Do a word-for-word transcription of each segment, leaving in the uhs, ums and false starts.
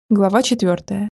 Глава четвертая.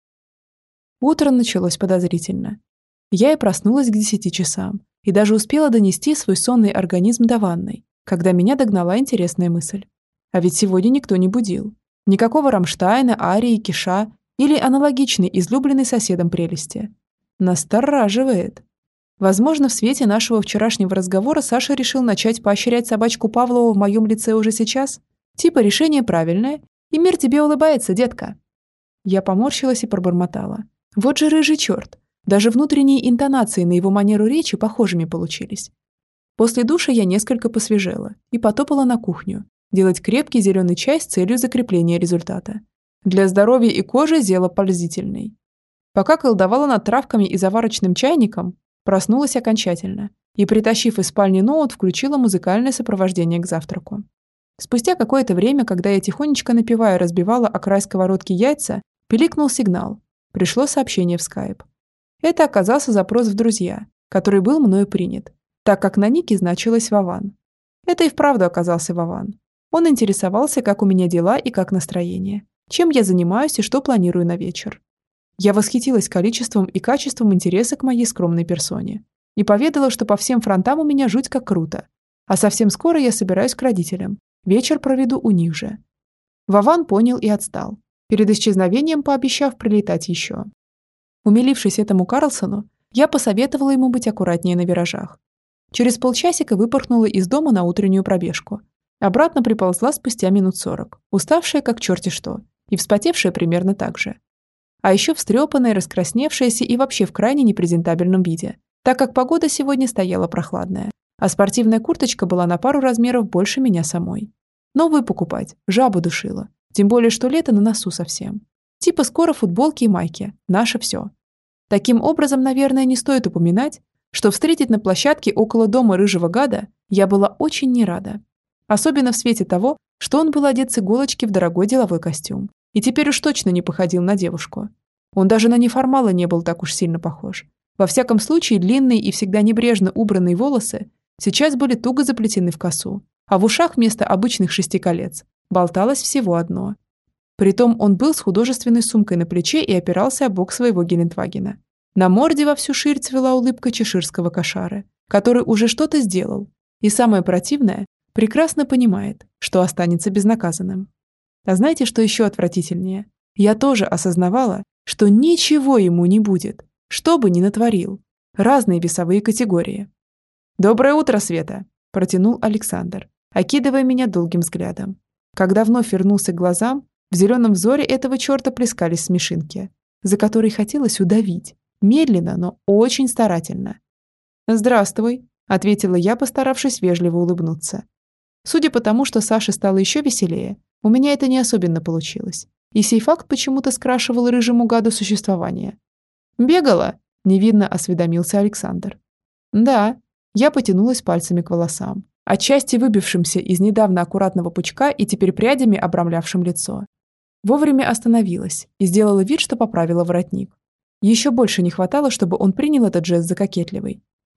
Утро началось подозрительно. Я и проснулась к десяти часам, и даже успела донести свой сонный организм до ванной, когда меня догнала интересная мысль. А ведь сегодня никто не будил. Никакого Рамштайна, Арии, Киша или аналогичной излюбленной соседом прелести. Настораживает. Возможно, в свете нашего вчерашнего разговора Саша решил начать поощрять собачку Павлова в моем лице уже сейчас? Типа решение правильное, и мир тебе улыбается, детка. Я поморщилась и пробормотала. Вот же рыжий черт. Даже внутренние интонации на его манеру речи похожими получились. После душа я несколько посвежела и потопала на кухню, делать крепкий зеленый чай с целью закрепления результата. Для здоровья и кожи зело пользительный. Пока колдовала над травками и заварочным чайником, проснулась окончательно и, притащив из спальни ноут, включила музыкальное сопровождение к завтраку. Спустя какое-то время, когда я тихонечко напевая разбивала о край сковородки яйца, пиликнул сигнал. Пришло сообщение в скайп. Это оказался запрос в друзья, который был мною принят, так как на нике значилось Вован. Это и вправду оказался Вован. Он интересовался, как у меня дела и как настроение, чем я занимаюсь и что планирую на вечер. Я восхитилась количеством и качеством интереса к моей скромной персоне и поведала, что по всем фронтам у меня жуть как круто, а совсем скоро я собираюсь к родителям, вечер проведу у них же. Вован понял и отстал, перед исчезновением пообещав прилетать еще. Умилившись этому Карлсону, я посоветовала ему быть аккуратнее на виражах. Через полчасика выпорхнула из дома на утреннюю пробежку. Обратно приползла спустя минут сорок, уставшая как черти что, и вспотевшая примерно так же. А еще встрепанная, раскрасневшаяся и вообще в крайне непрезентабельном виде, так как погода сегодня стояла прохладная, а спортивная курточка была на пару размеров больше меня самой. Новую покупать, жабу душила. Тем более, что лето на носу совсем. Типа скоро футболки и майки. Наше все. Таким образом, наверное, не стоит упоминать, что встретить на площадке около дома рыжего гада я была очень не рада. Особенно в свете того, что он был одет с иголочки в дорогой деловой костюм. И теперь уж точно не походил на девушку. Он даже на неформала не был так уж сильно похож. Во всяком случае, длинные и всегда небрежно убранные волосы сейчас были туго заплетены в косу, а в ушах вместо обычных шести колец болталось всего одно. Притом он был с художественной сумкой на плече и опирался о бок своего Гелендвагена. На морде во всю ширь цвела улыбка чеширского кошары, который уже что-то сделал, и самое противное, прекрасно понимает, что останется безнаказанным. А знаете, что еще отвратительнее? Я тоже осознавала, что ничего ему не будет, что бы ни натворил. Разные весовые категории. «Доброе утро, Света!» – протянул Александр, окидывая меня долгим взглядом. Когда вновь вернулся к глазам, в зеленом взоре этого черта плескались смешинки, за которые хотелось удавить, медленно, но очень старательно. «Здравствуй», – ответила я, постаравшись вежливо улыбнуться. Судя по тому, что Саше стало еще веселее, у меня это не особенно получилось, и сей факт почему-то скрашивал рыжему гаду существование. «Бегала?» – невинно осведомился Александр. «Да», – я потянулась пальцами к волосам, отчасти выбившимся из недавно аккуратного пучка и теперь прядями обрамлявшим лицо. Вовремя остановилась и сделала вид, что поправила воротник. Еще больше не хватало, чтобы он принял этот жест за кокетливый.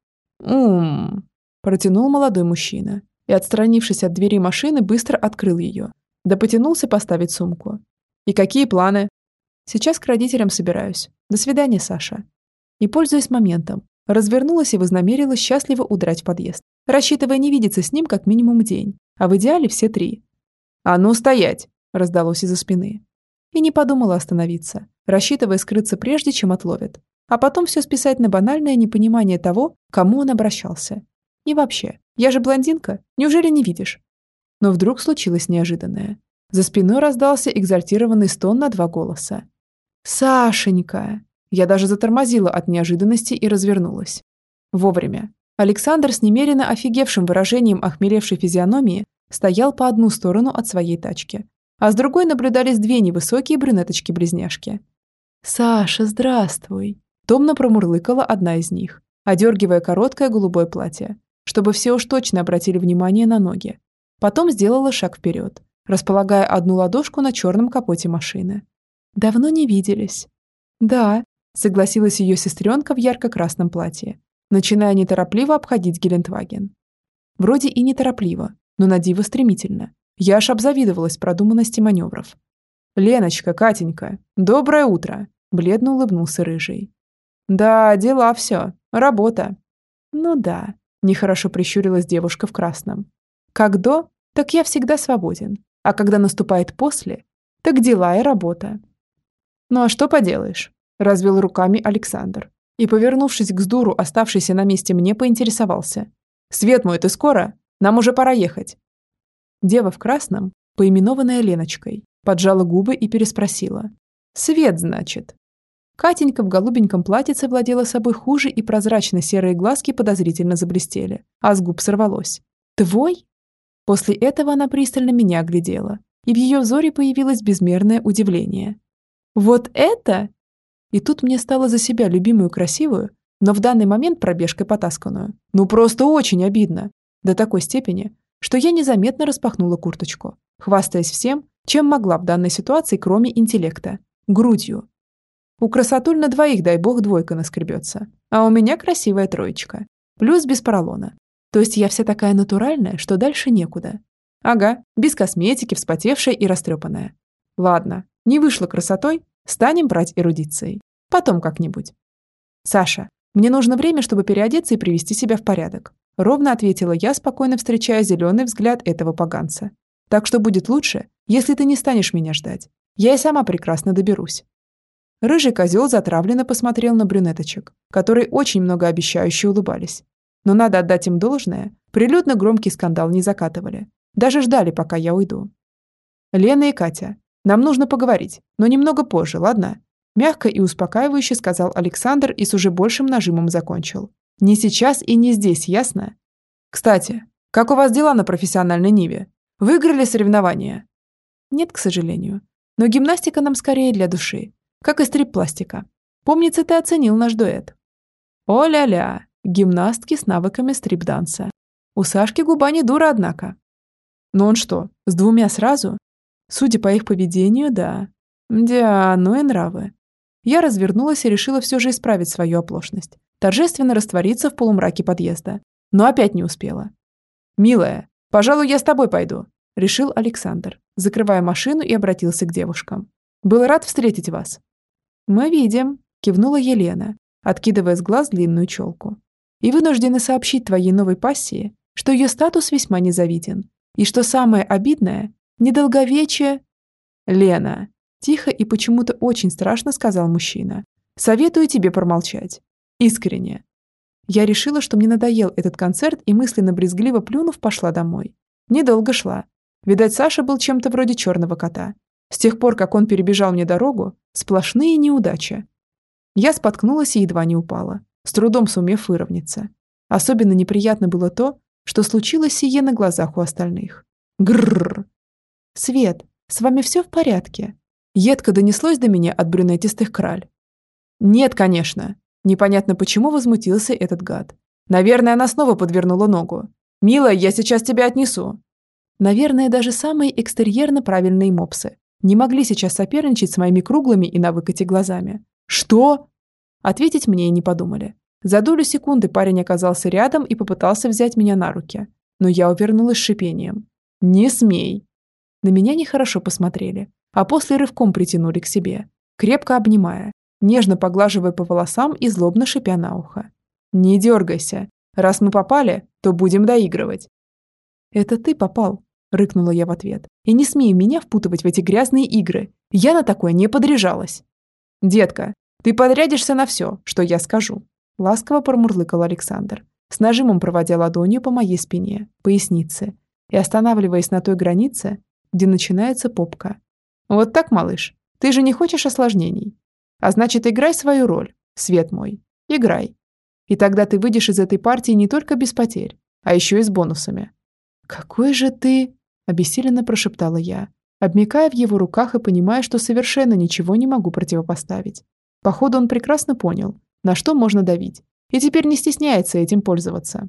«Ум-м-м», протянул молодой мужчина и, отстранившись от двери машины, быстро открыл ее, да потянулся поставить сумку. «И какие планы?» «Сейчас к родителям собираюсь. До свидания, Саша». И, пользуясь моментом, развернулась и вознамерилась счастливо удрать в подъезд, рассчитывая не видеться с ним как минимум день, а в идеале все три. «А ну стоять!» – раздалось из-за спины. И не подумала остановиться, рассчитывая скрыться прежде, чем отловят, а потом все списать на банальное непонимание того, к кому он обращался. И вообще, я же блондинка, неужели не видишь? Но вдруг случилось неожиданное. За спиной раздался экзальтированный стон на два голоса. «Сашенька!» Я даже затормозила от неожиданности и развернулась. Вовремя. Александр с немерено офигевшим выражением охмелевшей физиономии стоял по одну сторону от своей тачки, а с другой наблюдались две невысокие брюнеточки-близняшки. «Саша, здравствуй!» Томно промурлыкала одна из них, одергивая короткое голубое платье, чтобы все уж точно обратили внимание на ноги. Потом сделала шаг вперед, располагая одну ладошку на черном капоте машины. «Давно не виделись». «Да», — согласилась ее сестренка в ярко-красном платье, начиная неторопливо обходить Гелендваген. Вроде и неторопливо, но на диво стремительно. Я аж обзавидовалась продуманности маневров. «Леночка, Катенька, доброе утро!» – бледно улыбнулся Рыжий. «Да, дела все, работа». «Ну да», – нехорошо прищурилась девушка в красном. «Как до, так я всегда свободен, а когда наступает после, так дела и работа». «Ну а что поделаешь?» – развел руками Александр и, повернувшись к Сдуру, оставшийся на месте мне, поинтересовался. «Свет мой, ты скоро? Нам уже пора ехать». Дева в красном, поименованная Леночкой, поджала губы и переспросила. «Свет, значит?» Катенька в голубеньком платьице владела собой хуже, и прозрачно-серые глазки подозрительно заблестели, а с губ сорвалось. «Твой?» После этого она пристально меня оглядела, и в ее взоре появилось безмерное удивление. «Вот это?» И тут мне стало за себя любимую красивую, но в данный момент пробежкой потасканную. Ну просто очень обидно. До такой степени, что я незаметно распахнула курточку, хвастаясь всем, чем могла в данной ситуации, кроме интеллекта. Грудью. У красотуль на двоих, дай бог, двойка наскребется. А у меня красивая троечка. Плюс без поролона. То есть я вся такая натуральная, что дальше некуда. Ага, без косметики, вспотевшая и растрепанная. Ладно, не вышло красотой, станем брать эрудицией. Потом как-нибудь. Саша, мне нужно время, чтобы переодеться и привести себя в порядок. Ровно ответила я, спокойно встречая зеленый взгляд этого поганца. Так что будет лучше, если ты не станешь меня ждать. Я и сама прекрасно доберусь. Рыжий козел затравленно посмотрел на брюнеточек, которые очень многообещающе улыбались. Но надо отдать им должное, прилюдно громкий скандал не закатывали. Даже ждали, пока я уйду. «Лена и Катя, нам нужно поговорить, но немного позже, ладно?» Мягко и успокаивающе сказал Александр и с уже большим нажимом закончил. «Не сейчас и не здесь, ясно? Кстати, как у вас дела на профессиональной ниве? Выиграли соревнования?» «Нет, к сожалению. Но гимнастика нам скорее для души, как и стрип-пластика. Помнится, ты оценил наш дуэт». «О-ля-ля, гимнастки с навыками стрип-данса. У Сашки губа не дура, однако». «Но он что, с двумя сразу?» «Судя по их поведению, да. Да, ну и нравы». Я развернулась и решила все же исправить свою оплошность. Торжественно раствориться в полумраке подъезда. Но опять не успела. «Милая, пожалуй, я с тобой пойду», – решил Александр, закрывая машину и обратился к девушкам. «Был рад встретить вас». «Мы видим», – кивнула Елена, откидывая с глаз длинную челку. «И вынуждены сообщить твоей новой пассии, что ее статус весьма незавиден. И что самое обидное – недолговечие...» «Лена», – тихо и почему-то очень страшно сказал мужчина, – «советую тебе промолчать. Искренне». Я решила, что мне надоел этот концерт, и мысленно брезгливо плюнув, пошла домой. Недолго шла. Видать, Саша был чем-то вроде черного кота. С тех пор, как он перебежал мне дорогу, сплошные неудачи. Я споткнулась и едва не упала, с трудом сумев выровняться. Особенно неприятно было то, что случилось сие на глазах у остальных. Грррр. «Свет, с вами все в порядке?» Едко донеслось до меня от брюнетистых краль. «Нет, конечно». Непонятно почему возмутился этот гад. «Наверное, она снова подвернула ногу. Милая, я сейчас тебя отнесу». Наверное, даже самые экстерьерно правильные мопсы не могли сейчас соперничать с моими круглыми и на выкате глазами. «Что?» Ответить мне и не подумали. За долю секунды парень оказался рядом и попытался взять меня на руки. Но я увернулась шипением. «Не смей!» На меня нехорошо посмотрели, а после рывком притянули к себе, крепко обнимая, нежно поглаживая по волосам и злобно шипя на ухо. «Не дергайся. Раз мы попали, то будем доигрывать». «Это ты попал», – рыкнула я в ответ. «И не смей меня впутывать в эти грязные игры. Я на такое не подряжалась». «Детка, ты подрядишься на все, что я скажу», – ласково промурлыкал Александр, с нажимом проводя ладонью по моей спине, пояснице и останавливаясь на той границе, где начинается попка. «Вот так, малыш, ты же не хочешь осложнений. А значит, играй свою роль, свет мой, играй. И тогда ты выйдешь из этой партии не только без потерь, а еще и с бонусами». «Какой же ты...» – обессиленно прошептала я, обмякая в его руках и понимая, что совершенно ничего не могу противопоставить. Походу, он прекрасно понял, на что можно давить, и теперь не стесняется этим пользоваться.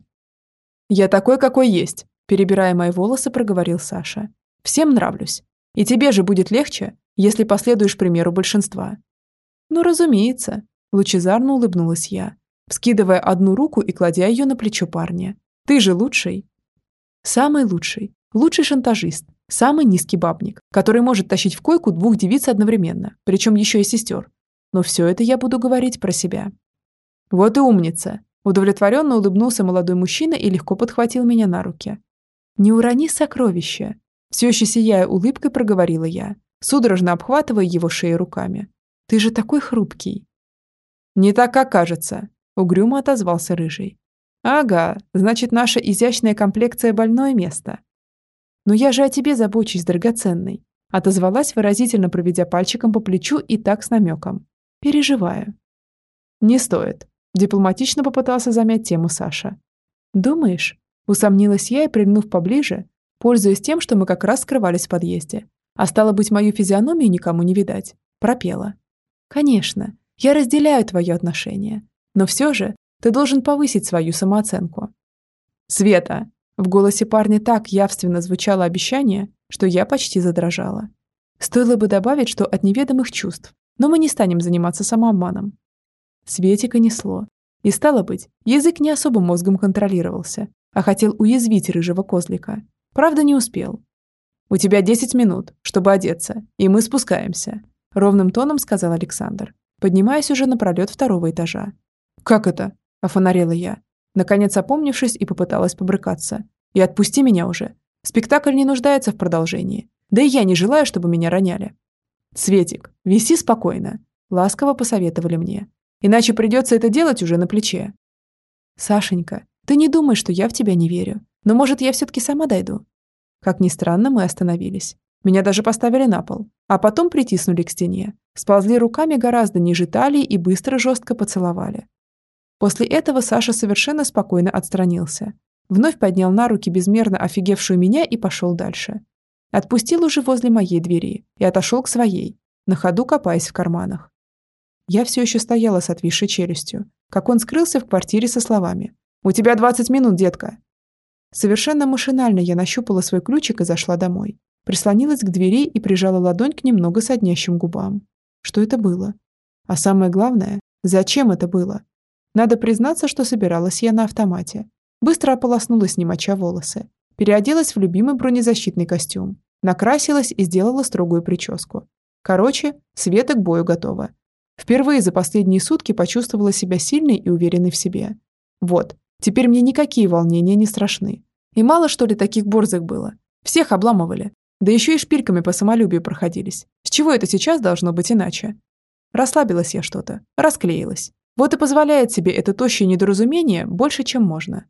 «Я такой, какой есть», – перебирая мои волосы, проговорил Саша. «Всем нравлюсь. И тебе же будет легче, если последуешь примеру большинства». «Ну, разумеется», – лучезарно улыбнулась я, вскидывая одну руку и кладя ее на плечо парня. «Ты же лучший». «Самый лучший, лучший шантажист, Самый низкий бабник, который может тащить в койку двух девиц одновременно, причем еще и сестер. Но все это я буду говорить про себя. Вот и умница. Удовлетворенно улыбнулся молодой мужчина и легко подхватил меня на руки. Не урони сокровища. Все еще сияя улыбкой, проговорила я, судорожно обхватывая его шею руками. Ты же такой хрупкий. Не так, как кажется, угрюмо отозвался рыжий. Ага, значит, наша изящная комплекция больное место. Но я же о тебе забочусь, драгоценный, отозвалась, выразительно проведя пальчиком по плечу и так с намеком. Переживаю. Не стоит. Дипломатично попытался замять тему Саша. Думаешь? Усомнилась я и, прильнув поближе, пользуясь тем, что мы как раз скрывались в подъезде, а стало быть, мою физиономию никому не видать, пропела. Конечно, я разделяю твое отношение, но все же ты должен повысить свою самооценку. Света! В голосе парня так явственно звучало обещание, что я почти задрожала. Стоило бы добавить, что от неведомых чувств, но мы не станем заниматься самообманом. Светика несло. И стало быть, язык не особо мозгом контролировался, а хотел уязвить рыжего козлика. Правда, не успел. «У тебя десять минут, чтобы одеться, и мы спускаемся», — ровным тоном сказал Александр, поднимаясь уже на пролет второго этажа. «Как это?» — офонарела я, наконец опомнившись и попыталась побрыкаться. «И отпусти меня уже. Спектакль не нуждается в продолжении. Да и я не желаю, чтобы меня роняли». «Светик, виси спокойно», — ласково посоветовали мне. «Иначе придется это делать уже на плече». «Сашенька, ты не думай, что я в тебя не верю. Но, может, я все-таки сама дойду?» Как ни странно, мы остановились. Меня даже поставили на пол, а потом притиснули к стене, сползли руками гораздо ниже талии и быстро жестко поцеловали. После этого Саша совершенно спокойно отстранился, вновь поднял на руки безмерно офигевшую меня и пошел дальше. Отпустил уже возле моей двери и отошел к своей, на ходу копаясь в карманах. Я все еще стояла с отвисшей челюстью, как он скрылся в квартире со словами: «У тебя двадцать минут, детка». Совершенно машинально я нащупала свой ключик и зашла домой. Прислонилась к двери и прижала ладонь к немного соднящим губам. Что это было? А самое главное, зачем это было? Надо признаться, что собиралась я на автомате. Быстро ополоснулась, не моча волосы. Переоделась в любимый бронезащитный костюм. Накрасилась и сделала строгую прическу. Короче, Света к бою готова. Впервые за последние сутки почувствовала себя сильной и уверенной в себе. Вот, теперь мне никакие волнения не страшны. И мало что ли таких борзых было. Всех обламывали. Да еще и шпильками по самолюбию проходились. С чего это сейчас должно быть иначе? Расслабилась я что-то, расклеилась. Вот и позволяет себе это тощее недоразумение больше, чем можно.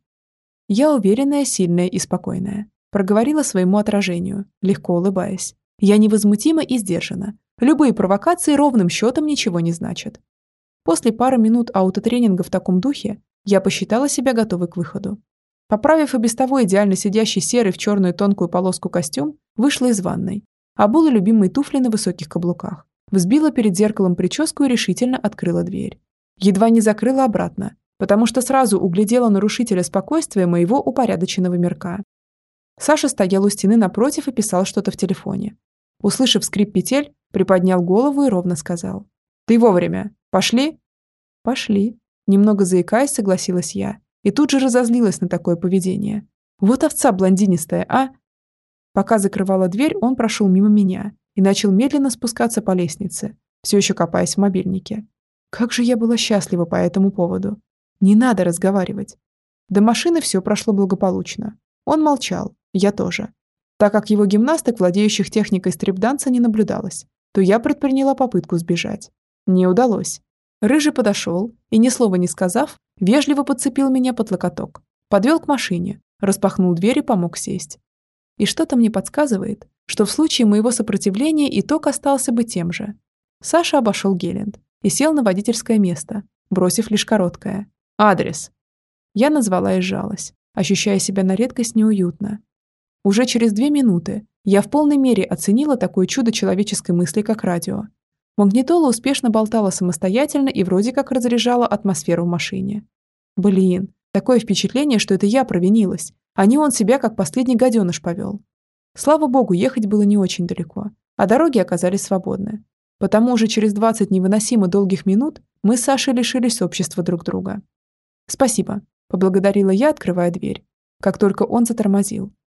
Я уверенная, сильная и спокойная. Проговорила своему отражению, легко улыбаясь. Я невозмутима и сдержана. Любые провокации ровным счетом ничего не значат. После пары минут аутотренинга в таком духе я посчитала себя готовой к выходу. Поправив и без того идеально сидящий серый в черную тонкую полоску костюм, вышла из ванной, обула любимые туфли на высоких каблуках, взбила перед зеркалом прическу и решительно открыла дверь. Едва не закрыла обратно, потому что сразу углядела нарушителя спокойствия моего упорядоченного мирка. Саша стоял у стены напротив и писал что-то в телефоне. Услышав скрип петель, приподнял голову и ровно сказал: «Ты вовремя. Пошли?» «Пошли», немного заикаясь, согласилась я. И тут же разозлилась на такое поведение. Вот овца блондинистая, а? Пока закрывала дверь, он прошел мимо меня и начал медленно спускаться по лестнице, все еще копаясь в мобильнике. Как же я была счастлива по этому поводу. Не надо разговаривать. До машины все прошло благополучно. Он молчал, я тоже. Так как его гимнасток, владеющих техникой стрип-данса, не наблюдалось, то я предприняла попытку сбежать. Не удалось. Рыжий подошел и, ни слова не сказав, вежливо подцепил меня под локоток, подвел к машине, распахнул дверь и помог сесть. И что-то мне подсказывает, что в случае моего сопротивления итог остался бы тем же. Саша обошел Гелент и сел на водительское место, бросив лишь короткое: «Адрес». Я назвала и сжалась, ощущая себя на редкость неуютно. Уже через две минуты я в полной мере оценила такое чудо человеческой мысли, как радио. Магнитола успешно болтала самостоятельно и вроде как разряжала атмосферу в машине. Блин, такое впечатление, что это я провинилась, а не он себя как последний гаденыш повел. Слава богу, ехать было не очень далеко, а дороги оказались свободны. Потому уже через двадцать невыносимо долгих минут мы с Сашей лишились общества друг друга. «Спасибо», – поблагодарила я, открывая дверь. Как только он затормозил,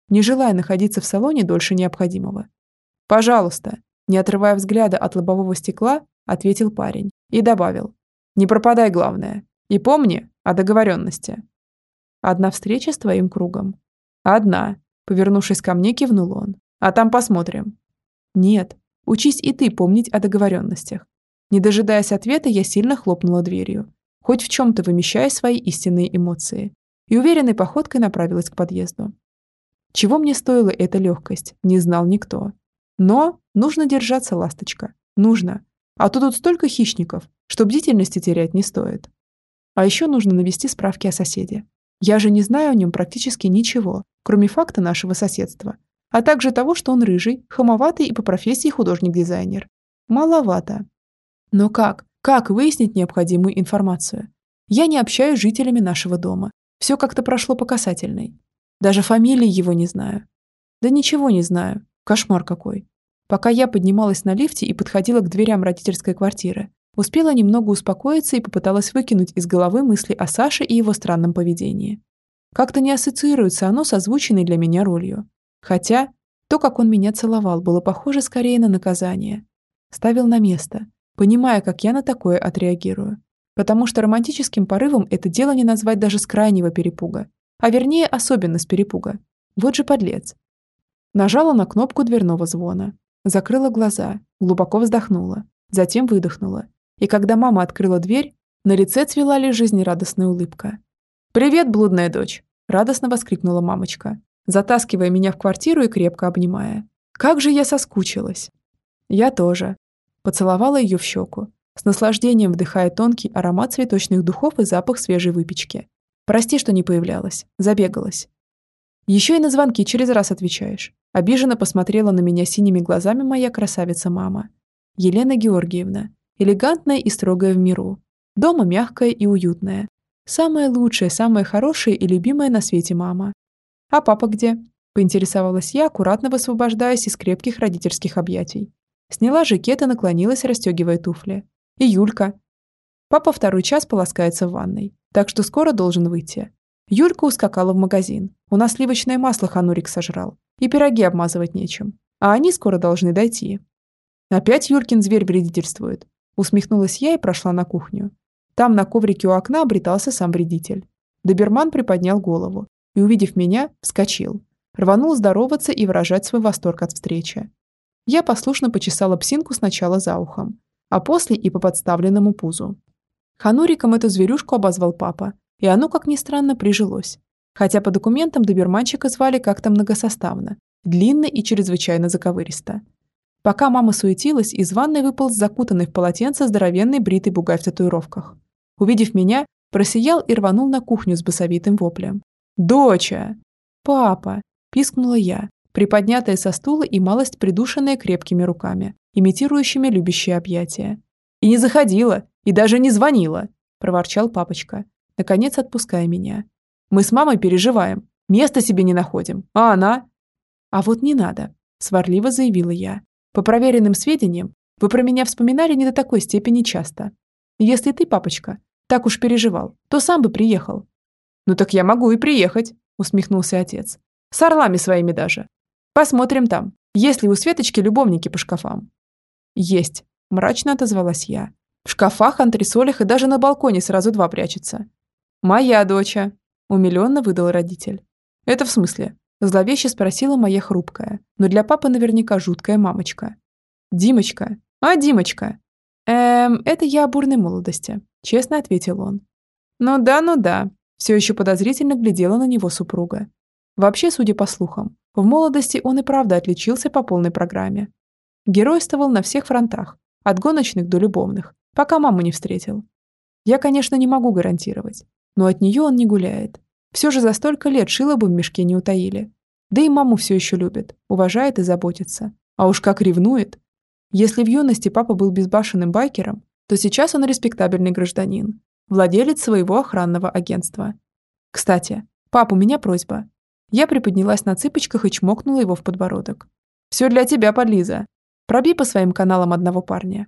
не желая находиться в салоне дольше необходимого. «Пожалуйста», не отрывая взгляда от лобового стекла, ответил парень и добавил: «Не пропадай, главное. И помни о договоренности». «Одна встреча с твоим кругом». «Одна», повернувшись ко мне, кивнул он. «А там посмотрим». «Нет, учись и ты помнить о договоренностях». Не дожидаясь ответа, я сильно хлопнула дверью, хоть в чем-то вымещая свои истинные эмоции, и уверенной походкой направилась к подъезду. Чего мне стоила эта легкость, не знал никто. Но нужно держаться, ласточка. Нужно. А то тут столько хищников, что бдительности терять не стоит. А еще нужно навести справки о соседе. Я же не знаю о нем практически ничего, кроме факта нашего соседства, а также того, что он рыжий, хамоватый и по профессии художник-дизайнер. Маловато. Но как? Как выяснить необходимую информацию? Я не общаюсь с жителями нашего дома. Все как-то прошло по касательной. Даже фамилии его не знаю. Да ничего не знаю. Кошмар какой. Пока я поднималась на лифте и подходила к дверям родительской квартиры, успела немного успокоиться и попыталась выкинуть из головы мысли о Саше и его странном поведении. Как-то не ассоциируется оно с озвученной для меня ролью. Хотя то, как он меня целовал, было похоже скорее на наказание. Ставил на место, понимая, как я на такое отреагирую. Потому что романтическим порывом это дело не назвать даже с крайнего перепуга, а вернее особенно с перепуга. Вот же подлец. Нажала на кнопку дверного звона, закрыла глаза, глубоко вздохнула, затем выдохнула. И когда мама открыла дверь, на лице цвела лишь жизнерадостная улыбка. «Привет, блудная дочь!» – радостно воскликнула мамочка, затаскивая меня в квартиру и крепко обнимая. «Как же я соскучилась!» «Я тоже». Поцеловала ее в щеку, с наслаждением вдыхая тонкий аромат цветочных духов и запах свежей выпечки. «Прости, что не появлялась. Забегалась». «Еще и на звонки через раз отвечаешь». Обиженно посмотрела на меня синими глазами моя красавица-мама. Елена Георгиевна. Элегантная и строгая в миру. Дома мягкая и уютная. Самая лучшая, самая хорошая и любимая на свете мама. «А папа где?» – поинтересовалась я, аккуратно высвобождаясь из крепких родительских объятий. Сняла жакет и наклонилась, расстегивая туфли. «И Юлька?» «Папа второй час полоскается в ванной, так что скоро должен выйти». Юлька ускакала в магазин. У нас сливочное масло Ханурик сожрал. И пироги обмазывать нечем. А они скоро должны дойти. «Опять Юлькин зверь вредительствует?» Усмехнулась я и прошла на кухню. Там на коврике у окна обретался сам вредитель. Доберман приподнял голову и, увидев меня, вскочил. Рванул здороваться и выражать свой восторг от встречи. Я послушно почесала псинку сначала за ухом, а после и по подставленному пузу. Хануриком эту зверюшку обозвал папа, и оно, как ни странно, прижилось. Хотя по документам доберманчика звали как-то многосоставно, длинно и чрезвычайно заковыристо. Пока мама суетилась, из ванной выполз закутанный в полотенце здоровенный бритый бугай в татуировках. Увидев меня, просиял и рванул на кухню с басовитым воплем. «Доча!» «Папа!» – пискнула я, приподнятая со стула и малость придушенная крепкими руками, имитирующими любящие объятия. «И не заходила, и даже не звонила!» – проворчал папочка, наконец отпуская меня. «Мы с мамой переживаем, места себе не находим, а она...» «А вот не надо», – сварливо заявила я. «По проверенным сведениям, вы про меня вспоминали не до такой степени часто. Если ты, папочка, так уж переживал, то сам бы приехал». «Ну так я могу и приехать», – усмехнулся отец. «С орлами своими даже. Посмотрим там, есть ли у Светочки любовники по шкафам». «Есть», – мрачно отозвалась я. «В шкафах, антресолях и даже на балконе сразу два прячется». «Моя доча», – умиленно выдал родитель. «Это в смысле?» – зловеще спросила моя хрупкая, но для папы наверняка жуткая мамочка. «Димочка? А, Димочка?» «Эм, это я о бурной молодости», – честно ответил он. «Ну да, ну да», – все еще подозрительно глядела на него супруга. Вообще, судя по слухам, в молодости он и правда отличился по полной программе. Геройствовал на всех фронтах, от гоночных до любовных, пока маму не встретил. Я, конечно, не могу гарантировать, но от нее он не гуляет. Все же за столько лет шило бы в мешке не утаили. Да и маму все еще любит, уважает и заботится. А уж как ревнует. Если в юности папа был безбашенным байкером, то сейчас он респектабельный гражданин, владелец своего охранного агентства. Кстати, пап, у меня просьба. Я приподнялась на цыпочках и чмокнула его в подбородок. «Все для тебя, подлиза. Пробей по своим каналам одного парня».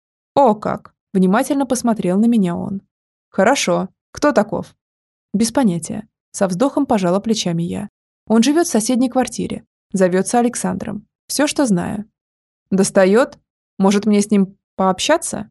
«О как!» – внимательно посмотрел на меня он. «Хорошо. Кто таков?» «Без понятия». Со вздохом пожала плечами я. Он живет в соседней квартире. Зовется Александром. Все, что знаю. Достает? Может, мне с ним пообщаться?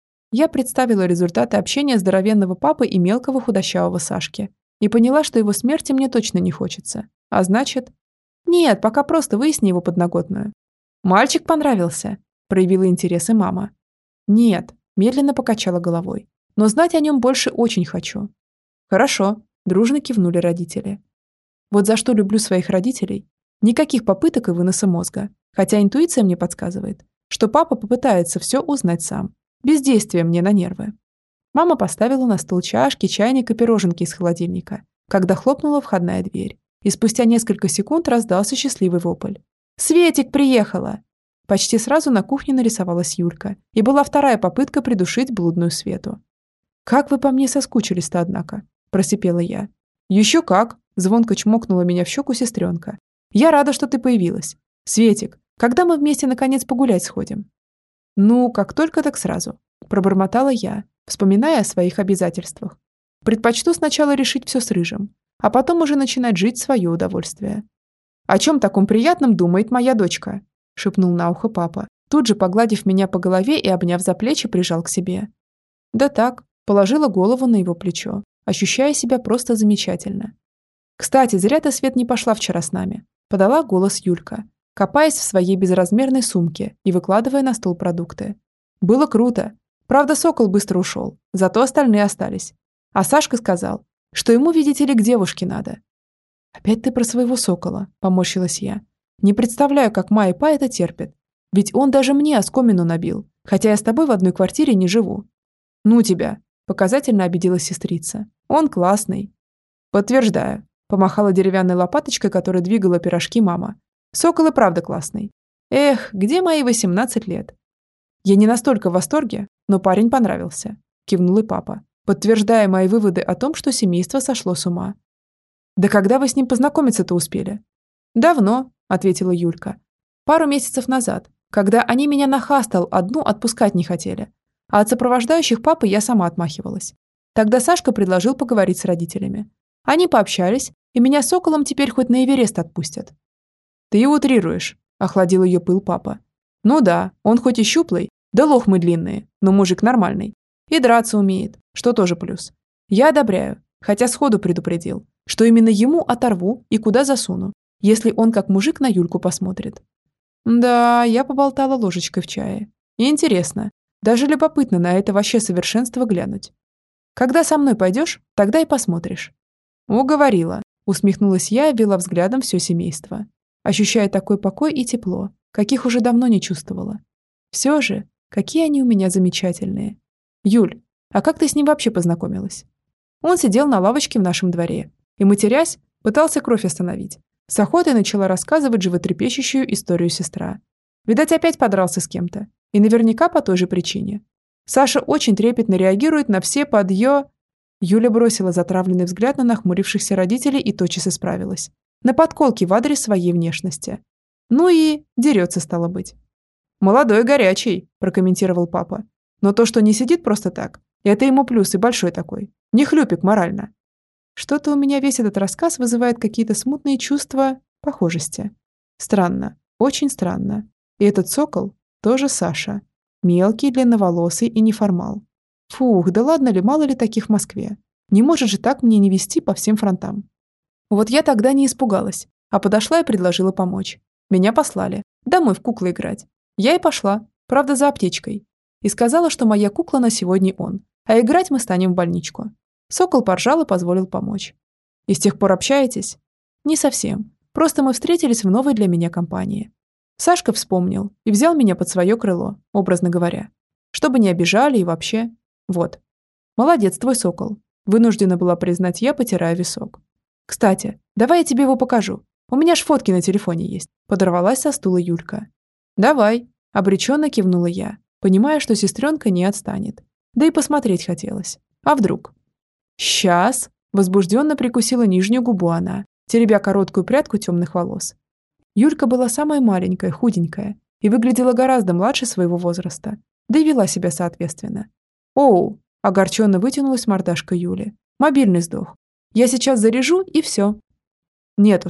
Я представила результаты общения здоровенного папы и мелкого худощавого Сашки и поняла, что его смерти мне точно не хочется. А значит... Нет, пока просто выясни его подноготную. Мальчик понравился, проявила интерес и мама. Нет, медленно покачала головой. Но знать о нем больше очень хочу. Хорошо, дружно кивнули родители. Вот за что люблю своих родителей. Никаких попыток и выноса мозга. Хотя интуиция мне подсказывает, что папа попытается все узнать сам. Бездействие мне на нервы. Мама поставила на стол чашки, чайник и пироженки из холодильника, когда хлопнула входная дверь. И спустя несколько секунд раздался счастливый вопль. «Светик приехала!» Почти сразу на кухне нарисовалась Юлька, и была вторая попытка придушить блудную Свету. «Как вы по мне соскучились-то, однако?» – просипела я. «Еще как!» – звонко чмокнула меня в щеку сестренка. «Я рада, что ты появилась. Светик, когда мы вместе наконец погулять сходим?» «Ну, как только, так сразу», – пробормотала я, вспоминая о своих обязательствах. «Предпочту сначала решить все с Рыжим, а потом уже начинать жить в свое удовольствие». «О чем таком приятном думает моя дочка?» – шепнул на ухо папа, тут же погладив меня по голове и, обняв за плечи, прижал к себе. Да так, положила голову на его плечо, ощущая себя просто замечательно. «Кстати, зря ты, Свет, не пошла вчера с нами», – подала голос Юлька, копаясь в своей безразмерной сумке и выкладывая на стол продукты. «Было круто. Правда, Сокол быстро ушел, зато остальные остались. А Сашка сказал, что ему, видите ли, к девушке надо». «Опять ты про своего Сокола», – поморщилась я. «Не представляю, как Ма и Па это терпят. Ведь он даже мне оскомину набил, хотя я с тобой в одной квартире не живу». «Ну тебя», – показательно обиделась сестрица. «Он классный». «Подтверждаю», – помахала деревянной лопаточкой, которой двигала пирожки мама. «Сокол и правда классный. Эх, где мои восемнадцать лет?» «Я не настолько в восторге, но парень понравился», – кивнул и папа, подтверждая мои выводы о том, что семейство сошло с ума. «Да когда вы с ним познакомиться-то успели?» «Давно», – ответила Юлька. «Пару месяцев назад, когда они меня на хастел одну отпускать не хотели, а от сопровождающих папы я сама отмахивалась. Тогда Сашка предложил поговорить с родителями. Они пообщались, и меня Соколом теперь хоть на Эверест отпустят». «Ты утрируешь», – охладил ее пыл папа. «Ну да, он хоть и щуплый, да лохмы длинные, но мужик нормальный. И драться умеет, что тоже плюс. Я одобряю, хотя сходу предупредил, что именно ему оторву и куда засуну, если он как мужик на Юльку посмотрит». Да, я поболтала ложечкой в чае. И интересно, даже любопытно на это вообще совершенство глянуть. «Когда со мной пойдешь, тогда и посмотришь». «Уговорила», – усмехнулась я и вела взглядом все семейство, ощущая такой покой и тепло, каких уже давно не чувствовала. Все же, какие они у меня замечательные. «Юль, а как ты с ним вообще познакомилась?» Он сидел на лавочке в нашем дворе и, матерясь, пытался кровь остановить. С охотой начала рассказывать животрепещущую историю сестра. Видать, опять подрался с кем-то. И наверняка по той же причине. Саша очень трепетно реагирует на все подъё... Юля бросила затравленный взгляд на нахмурившихся родителей и тотчас исправилась. На подколки в адрес своей внешности. Ну и дерется, стало быть. «Молодой, горячий», – прокомментировал папа. «Но то, что не сидит просто так, это ему плюс и большой такой. Не хлюпик морально». Что-то у меня весь этот рассказ вызывает какие-то смутные чувства похожести. Странно, очень странно. И этот Сокол тоже Саша. Мелкий, длинноволосый и неформал. Фух, да ладно ли, мало ли таких в Москве. Не может же так мне не вести по всем фронтам. Вот я тогда не испугалась, а подошла и предложила помочь. Меня послали. Домой в куклы играть. Я и пошла, правда, за аптечкой. И сказала, что моя кукла на сегодня он, а играть мы станем в больничку. Сокол поржал и позволил помочь. «И с тех пор общаетесь?» «Не совсем. Просто мы встретились в новой для меня компании. Сашка вспомнил и взял меня под свое крыло, образно говоря. Чтобы не обижали и вообще. Вот. Молодец твой Сокол», вынуждена была признать я, потирая висок. «Кстати, давай я тебе его покажу. У меня ж фотки на телефоне есть», подорвалась со стула Юлька. «Давай», обреченно кивнула я, понимая, что сестренка не отстанет. Да и посмотреть хотелось. А вдруг? «Сейчас!» – возбужденно прикусила нижнюю губу она, теребя короткую прядку темных волос. Юлька была самая маленькая, худенькая, и выглядела гораздо младше своего возраста, да и вела себя соответственно. «Оу!» – огорченно вытянулась мордашка Юли. «Мобильный сдох. Я сейчас заряжу, и все». «Нет уж»,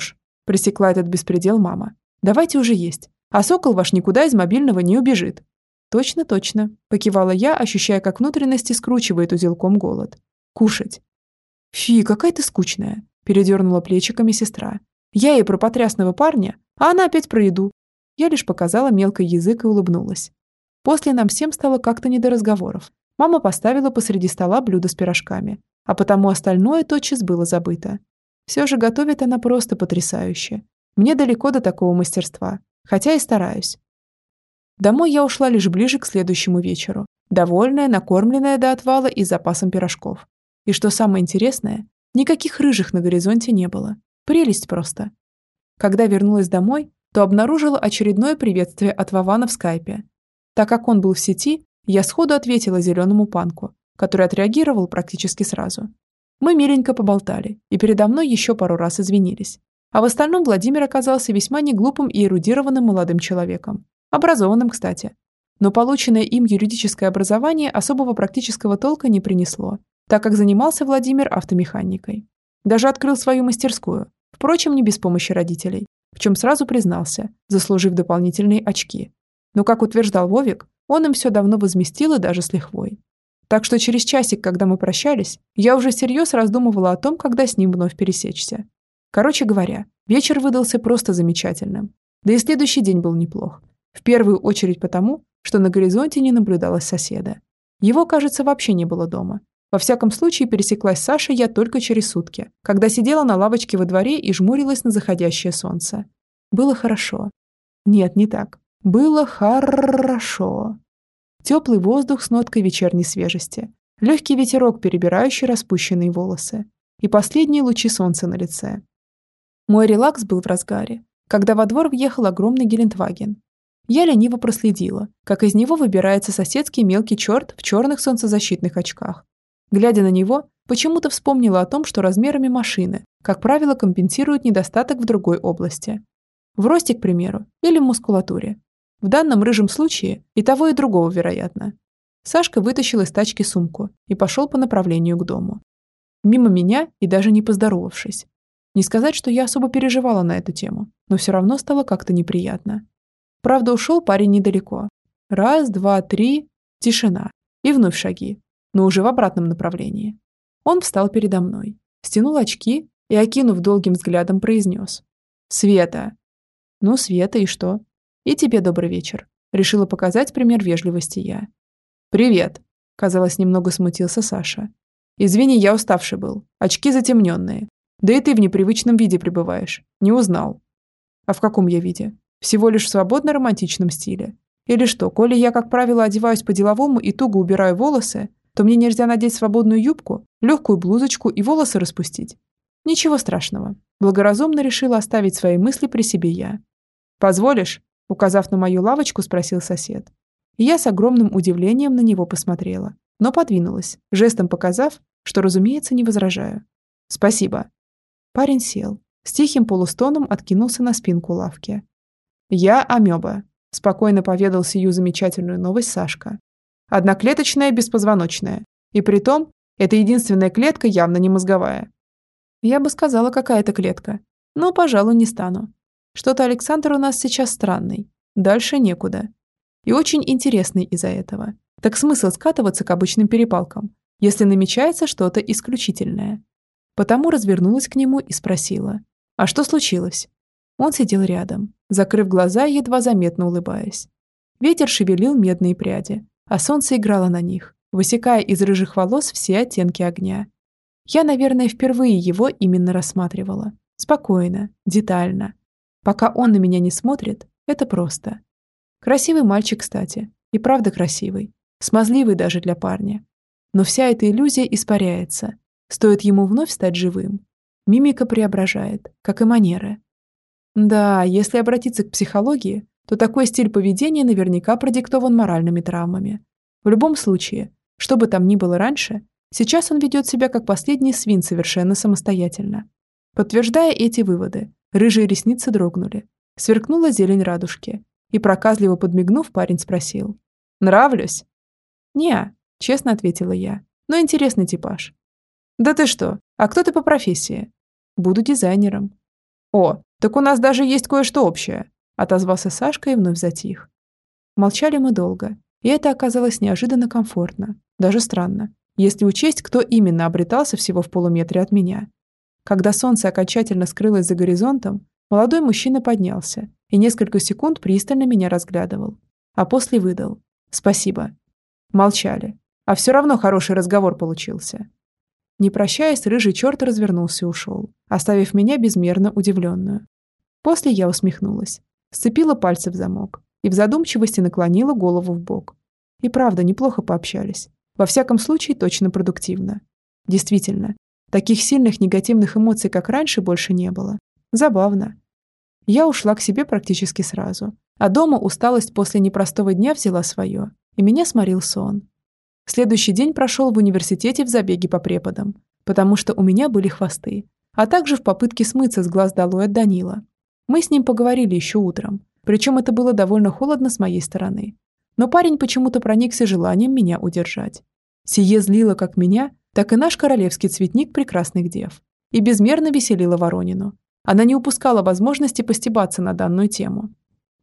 Пресекла этот беспредел мама. «Давайте уже есть, а сокол ваш никуда из мобильного не убежит». «Точно, точно», – покивала я, ощущая, как внутренности скручивает узелком голод. «Кушать». «Фи, какая ты скучная», – передернула плечиками сестра. «Я ей про потрясного парня, а она опять про еду». Я лишь показала мелкий язык и улыбнулась. После нам всем стало как-то не до разговоров. Мама поставила посреди стола блюдо с пирожками, а потому остальное тотчас было забыто. Все же готовит она просто потрясающе. Мне далеко до такого мастерства, хотя и стараюсь. Домой я ушла лишь ближе к следующему вечеру, довольная, накормленная до отвала и с запасом пирожков. И что самое интересное, никаких рыжих на горизонте не было. Прелесть просто. Когда вернулась домой, то обнаружила очередное приветствие от Вована в скайпе. Так как он был в сети, я сходу ответила зеленому панку, который отреагировал практически сразу. Мы миленько поболтали, и передо мной еще пару раз извинились. А в остальном Владимир оказался весьма неглупым и эрудированным молодым человеком. Образованным, кстати. Но полученное им юридическое образование особого практического толка не принесло, так как занимался Владимир автомеханикой. Даже открыл свою мастерскую, впрочем, не без помощи родителей, в чем сразу признался, заслужив дополнительные очки. Но, как утверждал Вовик, он им все давно возместил и даже с лихвой. Так что через часик, когда мы прощались, я уже всерьез раздумывала о том, когда с ним вновь пересечься. Короче говоря, вечер выдался просто замечательным. Да и следующий день был неплох. В первую очередь потому, что на горизонте не наблюдалось соседа. Его, кажется, вообще не было дома. Во всяком случае, пересеклась с Сашей я только через сутки, когда сидела на лавочке во дворе и жмурилась на заходящее солнце. Было хорошо. Нет, не так. Было хорошо. Теплый воздух с ноткой вечерней свежести, легкий ветерок, перебирающий распущенные волосы, и последние лучи солнца на лице. Мой релакс был в разгаре, когда во двор въехал огромный Гелендваген. Я лениво проследила, как из него выбирается соседский мелкий черт в черных солнцезащитных очках. Глядя на него, почему-то вспомнила о том, что размерами машины, как правило, компенсируют недостаток в другой области. В росте, к примеру, или в мускулатуре. В данном рыжем случае и того, и другого, вероятно. Сашка вытащил из тачки сумку и пошел по направлению к дому. Мимо меня и даже не поздоровавшись. Не сказать, что я особо переживала на эту тему, но все равно стало как-то неприятно. Правда, ушел парень недалеко. Раз, два, три, тишина. И вновь шаги, но уже в обратном направлении. Он встал передо мной, стянул очки и, окинув долгим взглядом, произнес: «Света!» «Ну, Света, и что?» «И тебе добрый вечер», — решила показать пример вежливости я. «Привет», — казалось, немного смутился Саша. «Извини, я уставший был, очки затемненные. Да и ты в непривычном виде пребываешь, не узнал». «А в каком я виде? Всего лишь в свободно-романтичном стиле. Или что, коли я, как правило, одеваюсь по-деловому и туго убираю волосы, то мне нельзя надеть свободную юбку, легкую блузочку и волосы распустить?» «Ничего страшного», — благоразумно решила оставить свои мысли при себе я. «Позволишь?» — указав на мою лавочку, спросил сосед. И я с огромным удивлением на него посмотрела, но подвинулась, жестом показав, что, разумеется, не возражаю. «Спасибо». Парень сел, с тихим полустоном откинулся на спинку лавки. «Я амеба», — спокойно поведал сию замечательную новость Сашка. «Одноклеточная беспозвоночная. И притом, это единственная клетка явно не мозговая». Я бы сказала, какая-то клетка, но, пожалуй, не стану. Что-то Александр у нас сейчас странный. Дальше некуда. И очень интересный из-за этого. Так смысл скатываться к обычным перепалкам, если намечается что-то исключительное. Потому развернулась к нему и спросила: «А что случилось?» Он сидел рядом, закрыв глаза и едва заметно улыбаясь. Ветер шевелил медные пряди, а солнце играло на них, высекая из рыжих волос все оттенки огня. Я, наверное, впервые его именно рассматривала. Спокойно, детально. Пока он на меня не смотрит, это просто. Красивый мальчик, кстати, и правда красивый, смазливый даже для парня. Но вся эта иллюзия испаряется, стоит ему вновь стать живым. Мимика преображает, как и манеры. Да, если обратиться к психологии, то такой стиль поведения наверняка продиктован моральными травмами. В любом случае, что бы там ни было раньше, сейчас он ведет себя как последний свин совершенно самостоятельно. Подтверждая эти выводы, рыжие ресницы дрогнули, сверкнула зелень радужки, и, проказливо подмигнув, парень спросил: «Нравлюсь?» «Не-а», честно ответила я, «но интересный типаж». «Да ты что? А кто ты по профессии?» «Буду дизайнером». «О, «Так у нас даже есть кое-что общее», – отозвался Сашка и вновь затих. Молчали мы долго, и это оказалось неожиданно комфортно, даже странно, если учесть, кто именно обретался всего в полуметре от меня. Когда солнце окончательно скрылось за горизонтом, молодой мужчина поднялся и несколько секунд пристально меня разглядывал, а после выдал: «Спасибо». Молчали, а все равно хороший разговор получился. Не прощаясь, рыжий черт развернулся и ушел, оставив меня безмерно удивленную. После я усмехнулась, сцепила пальцы в замок и в задумчивости наклонила голову в бок. И правда, неплохо пообщались. Во всяком случае, точно продуктивно. Действительно, таких сильных негативных эмоций, как раньше, больше не было. Забавно. Я ушла к себе практически сразу, а дома усталость после непростого дня взяла свое, и меня сморил сон. Следующий день прошел в университете в забеге по преподам, потому что у меня были хвосты, а также в попытке смыться с глаз долой от Данила. Мы с ним поговорили еще утром, причем это было довольно холодно с моей стороны. Но парень почему-то проникся желанием меня удержать. Сие злило как меня, так и наш королевский цветник прекрасных дев. И безмерно веселило Воронину. Она не упускала возможности постебаться на данную тему.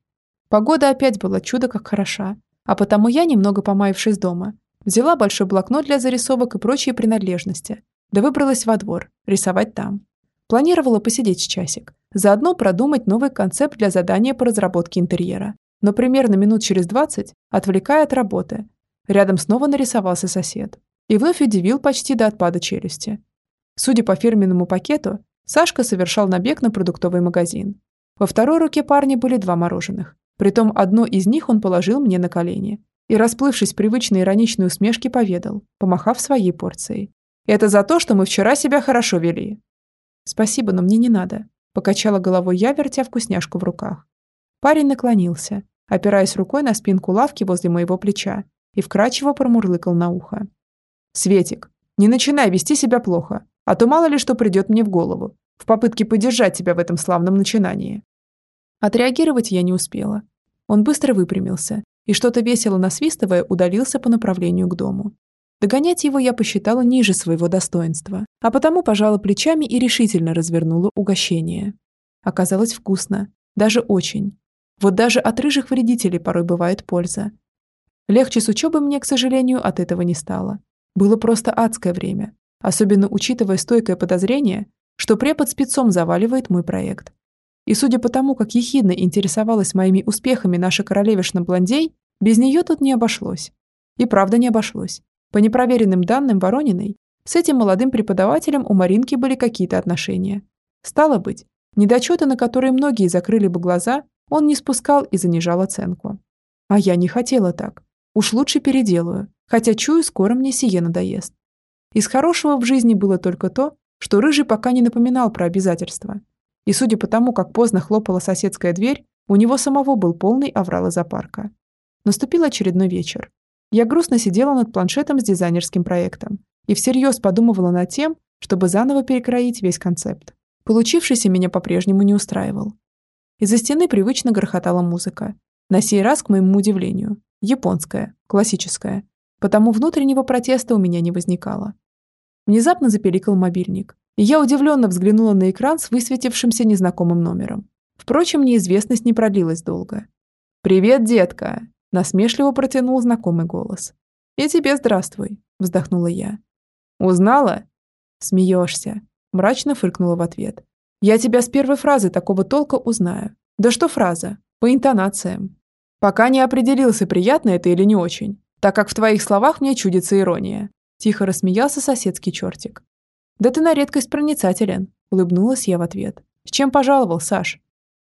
Погода опять была чудо как хороша, а потому я, немного помаявшись дома, взяла большой блокнот для зарисовок и прочие принадлежности, да выбралась во двор, рисовать там. Планировала посидеть с часик, заодно продумать новый концепт для задания по разработке интерьера. Но примерно минут через двадцать, отвлекая от работы, рядом снова нарисовался сосед и вновь удивил почти до отпада челюсти. Судя по фирменному пакету, Сашка совершал набег на продуктовый магазин. Во второй руке парня были два мороженых, притом одно из них он положил мне на колени и, расплывшись в привычной ироничной усмешке, поведал, помахав своей порцией: «Это за то, что мы вчера себя хорошо вели». «Спасибо, но мне не надо», – покачала головой я, вертя вкусняшку в руках. Парень наклонился, опираясь рукой на спинку лавки возле моего плеча, и вкрадчиво промурлыкал на ухо: «Светик, не начинай вести себя плохо, а то мало ли что придет мне в голову, в попытке поддержать тебя в этом славном начинании». Отреагировать я не успела. Он быстро выпрямился и, что-то весело насвистывая, удалился по направлению к дому. Догонять его я посчитала ниже своего достоинства, а потому пожала плечами и решительно развернула угощение. Оказалось вкусно, даже очень. Вот даже от рыжих вредителей порой бывает польза. Легче с учебой мне, к сожалению, от этого не стало. Было просто адское время, особенно учитывая стойкое подозрение, что препод спецом заваливает мой проект. И судя по тому, как ехидно интересовалась моими успехами наша королевишна Блондей, без нее тут не обошлось. И правда не обошлось. По непроверенным данным Ворониной, с этим молодым преподавателем у Маринки были какие-то отношения. Стало быть, недочеты, на которые многие закрыли бы глаза, он не спускал и занижал оценку. А я не хотела так. Уж лучше переделаю, хотя чую, скоро мне сие надоест. Из хорошего в жизни было только то, что Рыжий пока не напоминал про обязательства. И судя по тому, как поздно хлопала соседская дверь, у него самого был полный аврал зоопарка. Наступил очередной вечер. Я грустно сидела над планшетом с дизайнерским проектом и всерьез подумывала над тем, чтобы заново перекроить весь концепт. Получившийся меня по-прежнему не устраивал. Из-за стены привычно грохотала музыка. На сей раз, к моему удивлению, японская, классическая, потому внутреннего протеста у меня не возникало. Внезапно запеликал мобильник, и я удивленно взглянула на экран с высветившимся незнакомым номером. Впрочем, неизвестность не продлилась долго. «Привет, детка!» – насмешливо протянул знакомый голос. «И тебе здравствуй!» – вздохнула я. «Узнала?» «Смеешься!» – мрачно фыркнула в ответ. «Я тебя с первой фразы такого толка узнаю. Да что фраза? По интонациям. Пока не определился, приятно это или не очень, так как в твоих словах мне чудится ирония». Тихо рассмеялся соседский чертик. «Да ты на редкость проницателен», – улыбнулась я в ответ. «С чем пожаловал, Саш?»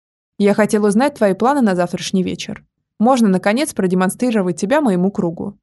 «Я хотел узнать твои планы на завтрашний вечер. Можно, наконец, продемонстрировать тебя моему кругу».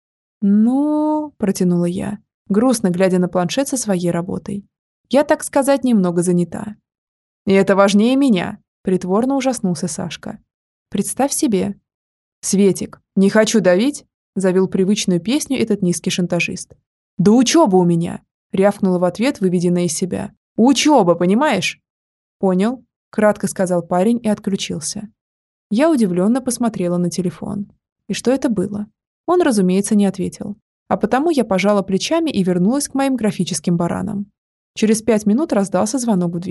«Ну...» – протянула я, грустно глядя на планшет со своей работой. «Я, так сказать, немного занята». «И это важнее меня», – притворно ужаснулся Сашка. «Представь себе». «Светик, не хочу давить», – завел привычную песню этот низкий шантажист. «Да учеба у меня!» – рявкнула в ответ, выведенная из себя. «Учеба, понимаешь?» «Понял», – кратко сказал парень и отключился. Я удивленно посмотрела на телефон. И что это было? Он, разумеется, не ответил. А потому я пожала плечами и вернулась к моим графическим баранам. Через пять минут раздался звонок в дверь.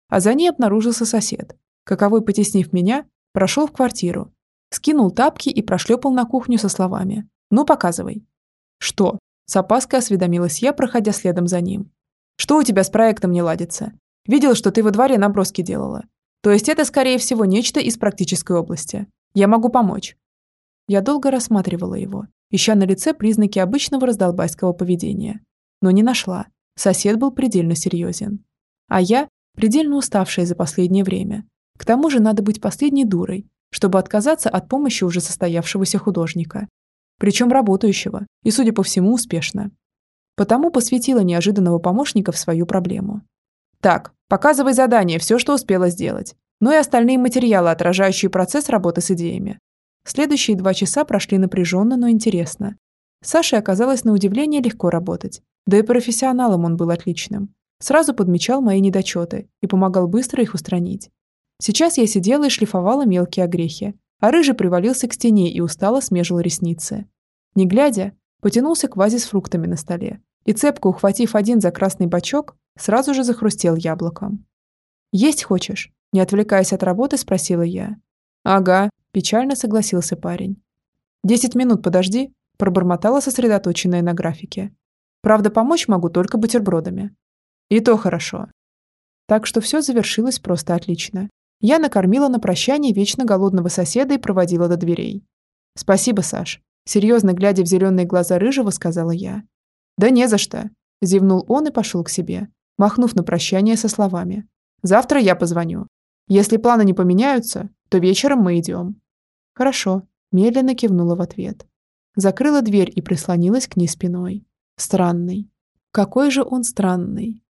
а за ней обнаружился сосед. Каковой, потеснив меня, прошел в квартиру, скинул тапки и прошлепал на кухню со словами: «Ну, показывай». «Что?» – с опаской осведомилась я, проходя следом за ним. «Что у тебя с проектом не ладится? Видел, что ты во дворе наброски делала. То есть это, скорее всего, нечто из практической области. Я могу помочь». Я долго рассматривала его, ища на лице признаки обычного раздолбайского поведения. Но не нашла. Сосед был предельно серьезен. А я предельно уставшая за последнее время. К тому же надо быть последней дурой, чтобы отказаться от помощи уже состоявшегося художника. Причем работающего, и, судя по всему, успешно. Потому посвятила неожиданного помощника в свою проблему. «Так, показывай задание, все, что успела сделать. Ну и остальные материалы, отражающие процесс работы с идеями». Следующие два часа прошли напряженно, но интересно. С Сашей оказалось на удивление легко работать. Да и профессионалом он был отличным. Сразу подмечал мои недочеты и помогал быстро их устранить. Сейчас я сидела и шлифовала мелкие огрехи, а Рыжий привалился к стене и устало смежил ресницы. Не глядя, потянулся к вазе с фруктами на столе и, цепко ухватив один за красный бачок, сразу же захрустел яблоком. «Есть хочешь?» – не отвлекаясь от работы, спросила я. «Ага», – печально согласился парень. «Десять минут подожди», – пробормотала сосредоточенная на графике. «Правда, помочь могу только бутербродами». «И то хорошо». Так что все завершилось просто отлично. Я накормила на прощание вечно голодного соседа и проводила до дверей. «Спасибо, Саш», – серьезно глядя в зеленые глаза Рыжего, сказала я. «Да не за что», – зевнул он и пошел к себе, махнув на прощание со словами: «Завтра я позвоню. Если планы не поменяются, то вечером мы идем». «Хорошо», – медленно кивнула в ответ. Закрыла дверь и прислонилась к ней спиной. Странный. Какой же он странный.